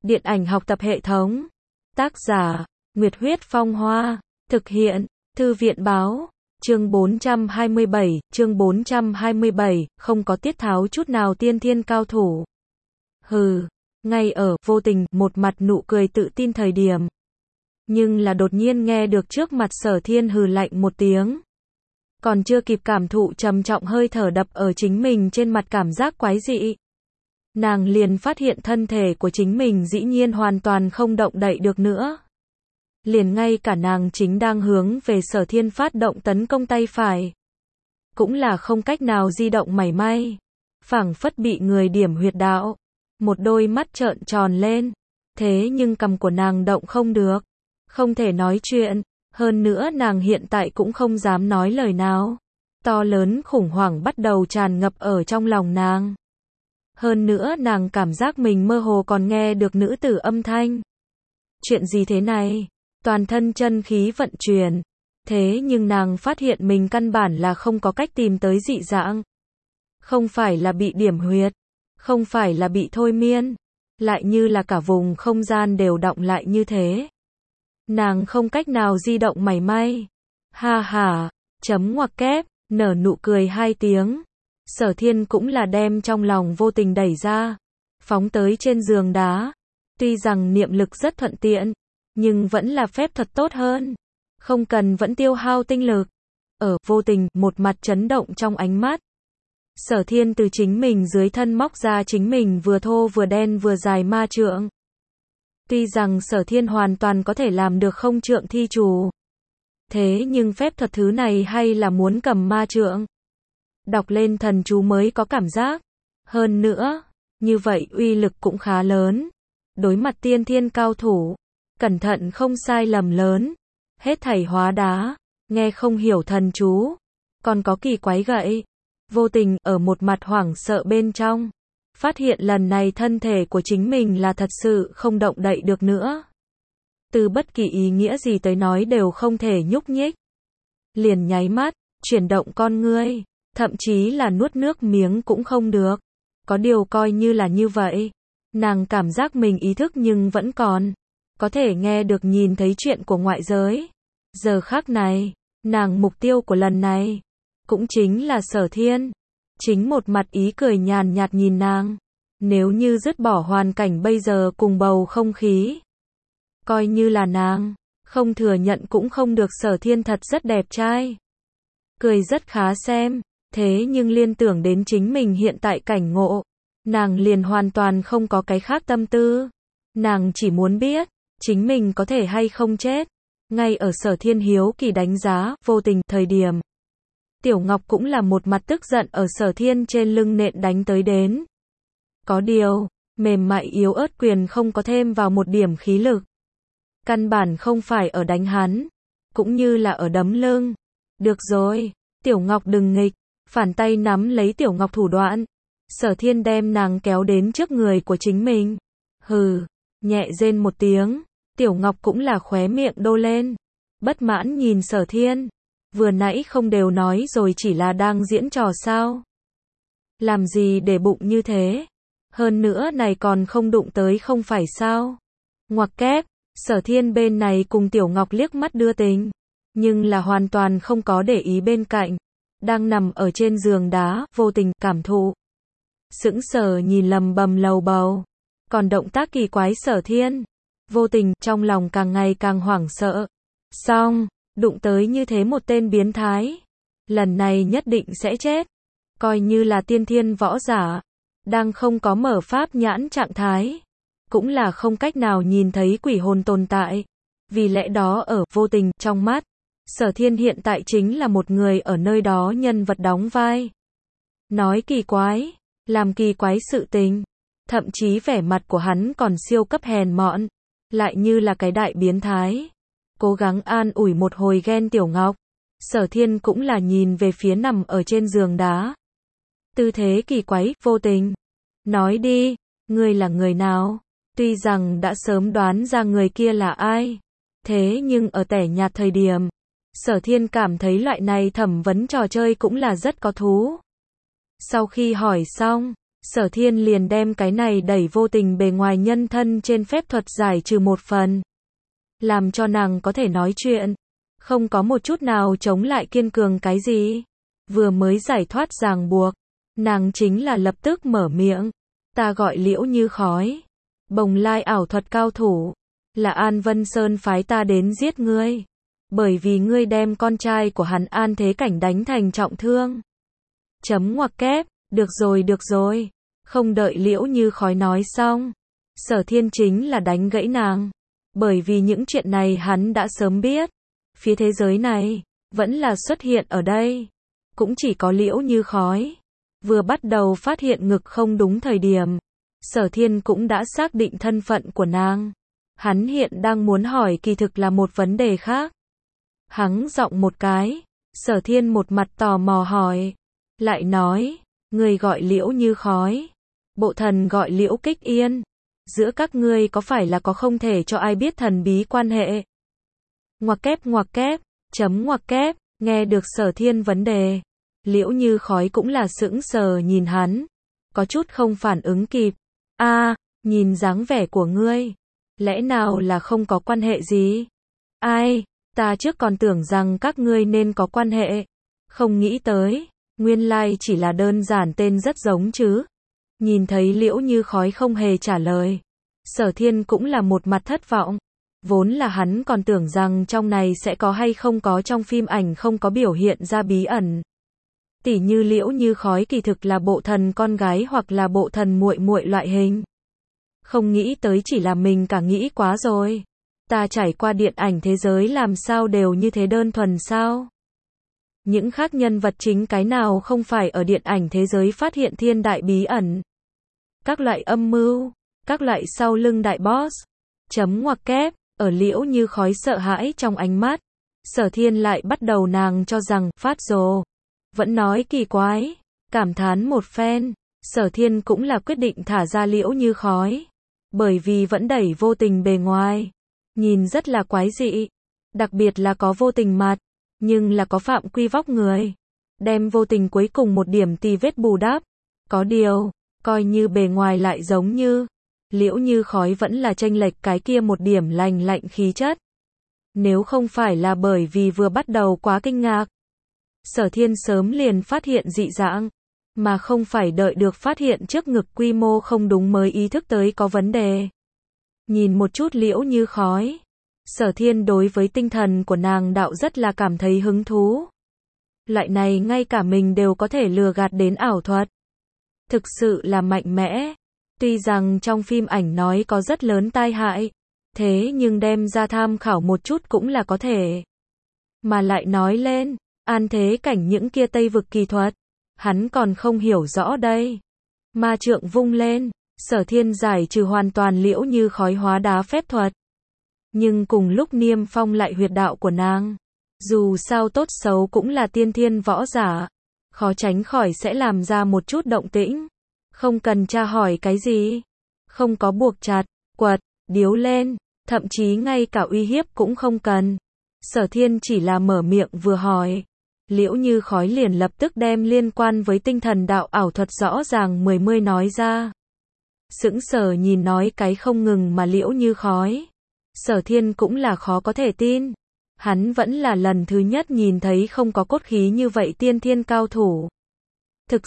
Điện ảnh học tập hệ thống. Tác giả, Nguyệt Huyết Phong Hoa. Thực hiện, Thư viện Báo. Chương 427, không có tiết tháo chút nào tiên thiên cao thủ. Hừ, ngay ở vô tình, một mặt nụ cười tự tin thời điểm. Nhưng là đột nhiên nghe được trước mặt Sở Thiên hừ lạnh một tiếng. Còn chưa kịp cảm thụ trầm trọng hơi thở đập ở chính mình trên mặt cảm giác quái dị. Nàng liền phát hiện thân thể của chính mình dĩ nhiên hoàn toàn không động đậy được nữa. Liền ngay cả nàng chính đang hướng về Sở Thiên phát động tấn công tay phải. Cũng là không cách nào di động mảy may. Phảng phất bị người điểm huyệt đạo. Một đôi mắt trợn tròn lên. Thế nhưng cằm của nàng động không được. Không thể nói chuyện. Hơn nữa nàng hiện tại cũng không dám nói lời nào. To lớn khủng hoảng bắt đầu tràn ngập ở trong lòng nàng. Hơn nữa nàng cảm giác mình mơ hồ còn nghe được nữ tử âm thanh. Chuyện gì thế này? Toàn thân chân khí vận chuyển. Thế nhưng nàng phát hiện mình căn bản là không có cách tìm tới dị dạng. Không phải là bị điểm huyệt. Không phải là bị thôi miên. Lại như là cả vùng không gian đều đọng lại như thế. Nàng không cách nào di động mảy may. Ha ha, chấm ngoặc kép, nở nụ cười hai tiếng. Sở Thiên cũng là đem trong lòng vô tình đẩy ra. Phóng tới trên giường đá. Tuy rằng niệm lực rất thuận tiện. Nhưng vẫn là phép thuật tốt hơn. Không cần vẫn tiêu hao tinh lực. Ở vô tình, một mặt chấn động trong ánh mắt. Sở Thiên từ chính mình dưới thân móc ra chính mình vừa thô vừa đen vừa dài ma trượng. Tuy rằng Sở Thiên hoàn toàn có thể làm được không trượng thi chủ. Thế nhưng phép thuật thứ này hay là muốn cầm ma trượng. Đọc lên thần chú mới có cảm giác. Hơn nữa, như vậy uy lực cũng khá lớn. Đối mặt tiên thiên cao thủ. Cẩn thận không sai lầm lớn. Hết thảy hóa đá. Nghe không hiểu thần chú. Còn có kỳ quái gậy. Vô tình ở một mặt hoảng sợ bên trong. Phát hiện lần này thân thể của chính mình là thật sự không động đậy được nữa. Từ bất kỳ ý nghĩa gì tới nói đều không thể nhúc nhích. Liền nháy mắt, chuyển động con ngươi, thậm chí là nuốt nước miếng cũng không được. Có điều coi như là như vậy. Nàng cảm giác mình ý thức nhưng vẫn còn. Có thể nghe được nhìn thấy chuyện của ngoại giới. Giờ khắc này, nàng mục tiêu của lần này, cũng chính là Sở Thiên. Chính một mặt ý cười nhàn nhạt nhìn nàng. Nếu như dứt bỏ hoàn cảnh bây giờ cùng bầu không khí. Coi như là nàng, không thừa nhận cũng không được, Sở Thiên thật rất đẹp trai. Cười rất khá xem, thế nhưng liên tưởng đến chính mình hiện tại cảnh ngộ. Nàng liền hoàn toàn không có cái khác tâm tư. Nàng chỉ muốn biết, chính mình có thể hay không chết. Ngay ở Sở Thiên hiếu kỳ đánh giá, vô tình, thời điểm. Tiểu Ngọc cũng là một mặt tức giận ở Sở Thiên trên lưng nện đánh tới đến. Có điều, mềm mại yếu ớt quyền không có thêm vào một điểm khí lực. Căn bản không phải ở đánh hắn, cũng như là ở đấm lưng. Được rồi, Tiểu Ngọc đừng nghịch, phản tay nắm lấy Tiểu Ngọc thủ đoạn. Sở Thiên đem nàng kéo đến trước người của chính mình. Hừ, nhẹ rên một tiếng, Tiểu Ngọc cũng là khóe miệng đô lên. Bất mãn nhìn Sở Thiên. Vừa nãy không đều nói rồi chỉ là đang diễn trò sao? Làm gì để bụng như thế? Hơn nữa này còn không đụng tới không phải sao? Ngoặc kép, Sở Thiên bên này cùng Tiểu Ngọc liếc mắt đưa tình. Nhưng là hoàn toàn không có để ý bên cạnh. Đang nằm ở trên giường đá, vô tình, cảm thụ. Sững sờ nhìn lầm bầm lầu bầu. Còn động tác kỳ quái Sở Thiên. Vô tình, trong lòng càng ngày càng hoảng sợ. Xong. Đụng tới như thế một tên biến thái. Lần này nhất định sẽ chết. Coi như là tiên thiên võ giả. Đang không có mở pháp nhãn trạng thái. Cũng là không cách nào nhìn thấy quỷ hồn tồn tại. Vì lẽ đó ở vô tình, trong mắt. Sở Thiên hiện tại chính là một người ở nơi đó nhân vật đóng vai. Nói kỳ quái. Làm kỳ quái sự tình. Thậm chí vẻ mặt của hắn còn siêu cấp hèn mọn. Lại như là cái đại biến thái. Cố gắng an ủi một hồi ghen Tiểu Ngọc. Sở Thiên cũng là nhìn về phía nằm ở trên giường đá. Tư thế kỳ quái, vô tình. Nói đi, ngươi là người nào? Tuy rằng đã sớm đoán ra người kia là ai. Thế nhưng ở tẻ nhạt thời điểm. Sở Thiên cảm thấy loại này thẩm vấn trò chơi cũng là rất có thú. Sau khi hỏi xong, Sở Thiên liền đem cái này đẩy vô tình bề ngoài nhân thân trên phép thuật giải trừ một phần. Làm cho nàng có thể nói chuyện. Không có một chút nào chống lại kiên cường cái gì. Vừa mới giải thoát ràng buộc. Nàng chính là lập tức mở miệng. Ta gọi Liễu Như Khói. Bồng lai ảo thuật cao thủ. Là An Vân Sơn phái ta đến giết ngươi. Bởi vì ngươi đem con trai của hắn An Thế Cảnh đánh thành trọng thương. Chấm ngoặc kép. Được rồi. Không đợi Liễu Như Khói nói xong. Sở Thiên chính là đánh gãy nàng. Bởi vì những chuyện này hắn đã sớm biết. Phía thế giới này, vẫn là xuất hiện ở đây. Cũng chỉ có Liễu Như Khói. Vừa bắt đầu phát hiện ngực không đúng thời điểm. Sở Thiên cũng đã xác định thân phận của nàng. Hắn hiện đang muốn hỏi kỳ thực là một vấn đề khác. Hắn giọng một cái. Sở Thiên một mặt tò mò hỏi. Lại nói, người gọi Liễu Như Khói. Bộ thần gọi Liễu Kích Yên. Giữa các ngươi có phải là có không thể cho ai biết thần bí quan hệ? Ngoặc kép, chấm ngoặc kép, nghe được Sở Thiên vấn đề. Liễu Như Khói cũng là sững sờ nhìn hắn. Có chút không phản ứng kịp. Nhìn dáng vẻ của ngươi. Lẽ nào là không có quan hệ gì? Ai, ta trước còn tưởng rằng các ngươi nên có quan hệ. Không nghĩ tới, nguyên lai chỉ là đơn giản tên rất giống chứ. Nhìn thấy Liễu Như Khói không hề trả lời. Sở Thiên cũng là một mặt thất vọng. Vốn là hắn còn tưởng rằng trong này sẽ có hay không có trong phim ảnh không có biểu hiện ra bí ẩn. Tỉ như Liễu Như Khói kỳ thực là bộ thần con gái hoặc là bộ thần muội muội loại hình. Không nghĩ tới chỉ là mình cả nghĩ quá rồi. Ta trải qua điện ảnh thế giới làm sao đều như thế đơn thuần sao? Những khác nhân vật chính cái nào không phải ở điện ảnh thế giới phát hiện thiên đại bí ẩn. Các loại âm mưu, các loại sau lưng đại boss. Chấm ngoặc kép, ở Liễu Như Khói sợ hãi trong ánh mắt. Sở Thiên lại bắt đầu nàng cho rằng, phát rồ. Vẫn nói kỳ quái, cảm thán một phen. Sở Thiên cũng là quyết định thả ra Liễu Như Khói. Bởi vì vẫn đẩy vô tình bề ngoài. Nhìn rất là quái dị. Đặc biệt là có vô tình mặt. Nhưng là có phạm quy vóc người. Đem vô tình cuối cùng một điểm tì vết bù đắp. Có điều, coi như bề ngoài lại giống như. Liễu Như Khói vẫn là chênh lệch cái kia một điểm lành lạnh khí chất. Nếu không phải là bởi vì vừa bắt đầu quá kinh ngạc. Sở Thiên sớm liền phát hiện dị dạng. Mà không phải đợi được phát hiện trước ngực quy mô không đúng mới ý thức tới có vấn đề. Nhìn một chút Liễu Như Khói. Sở Thiên đối với tinh thần của nàng đạo rất là cảm thấy hứng thú. Loại này ngay cả mình đều có thể lừa gạt đến ảo thuật. Thực sự là mạnh mẽ. Tuy rằng trong phim ảnh nói có rất lớn tai hại. Thế nhưng đem ra tham khảo một chút cũng là có thể. Mà lại nói lên, An Thế Cảnh những kia Tây vực kỳ thuật. Hắn còn không hiểu rõ đây. Ma trượng vung lên. Sở Thiên giải trừ hoàn toàn Liễu Như Khói hóa đá phép thuật. Nhưng cùng lúc niêm phong lại huyệt đạo của nàng. Dù sao tốt xấu cũng là tiên thiên võ giả. Khó tránh khỏi sẽ làm ra một chút động tĩnh. Không cần tra hỏi cái gì. Không có buộc chặt, quật, điếu lên. Thậm chí ngay cả uy hiếp cũng không cần. Sở Thiên chỉ là mở miệng vừa hỏi. Liễu Như Khói liền lập tức đem liên quan với tinh thần đạo ảo thuật rõ ràng mươi nói ra. Sững sờ nhìn nói cái không ngừng mà Liễu Như Khói. Sở Thiên cũng là khó có thể tin. Hắn vẫn là lần thứ nhất nhìn thấy không có cốt khí như vậy tiên thiên cao thủ. Thực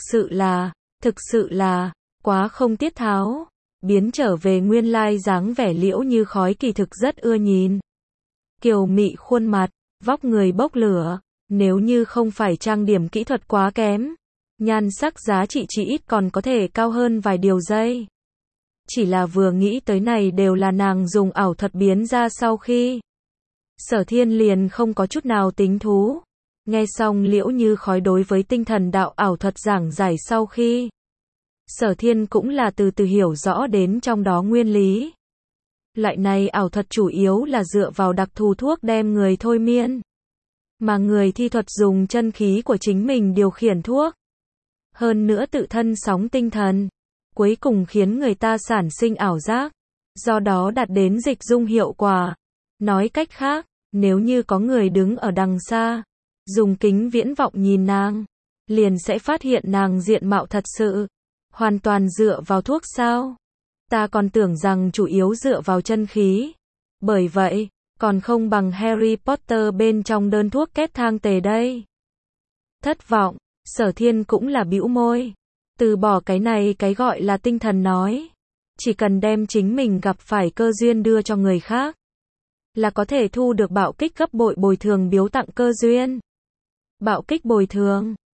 sự là, quá không tiết tháo. Biến trở về nguyên lai dáng vẻ Liễu Như Khói kỳ thực rất ưa nhìn. Kiều mị khuôn mặt, vóc người bốc lửa. Nếu như không phải trang điểm kỹ thuật quá kém. Nhan sắc giá trị chỉ ít còn có thể cao hơn vài điều giây. Chỉ là vừa nghĩ tới này đều là nàng dùng ảo thuật biến ra sau khi. Sở Thiên liền không có chút nào tính thú. Nghe xong Liễu Như Khói đối với tinh thần đạo ảo thuật giảng giải sau khi. Sở Thiên cũng là từ từ hiểu rõ đến trong đó nguyên lý. Loại này ảo thuật chủ yếu là dựa vào đặc thù thuốc đem người thôi miên. Mà người thi thuật dùng chân khí của chính mình điều khiển thuốc. Hơn nữa tự thân sóng tinh thần. Cuối cùng khiến người ta sản sinh ảo giác. Do đó đạt đến dịch dung hiệu quả. Nói cách khác, nếu như có người đứng ở đằng xa. Dùng kính viễn vọng nhìn nàng. Liền sẽ phát hiện nàng diện mạo thật sự. Hoàn toàn dựa vào thuốc sao? Ta còn tưởng rằng chủ yếu dựa vào chân khí. Bởi vậy, còn không bằng Harry Potter bên trong đơn thuốc kép thang tề đây. Thất vọng, Sở Thiên cũng là bĩu môi. Từ bỏ cái này cái gọi là tinh thần nói. Chỉ cần đem chính mình gặp phải cơ duyên đưa cho người khác, là có thể thu được bạo kích gấp bội bồi thường biếu tặng cơ duyên. Bạo kích bồi thường.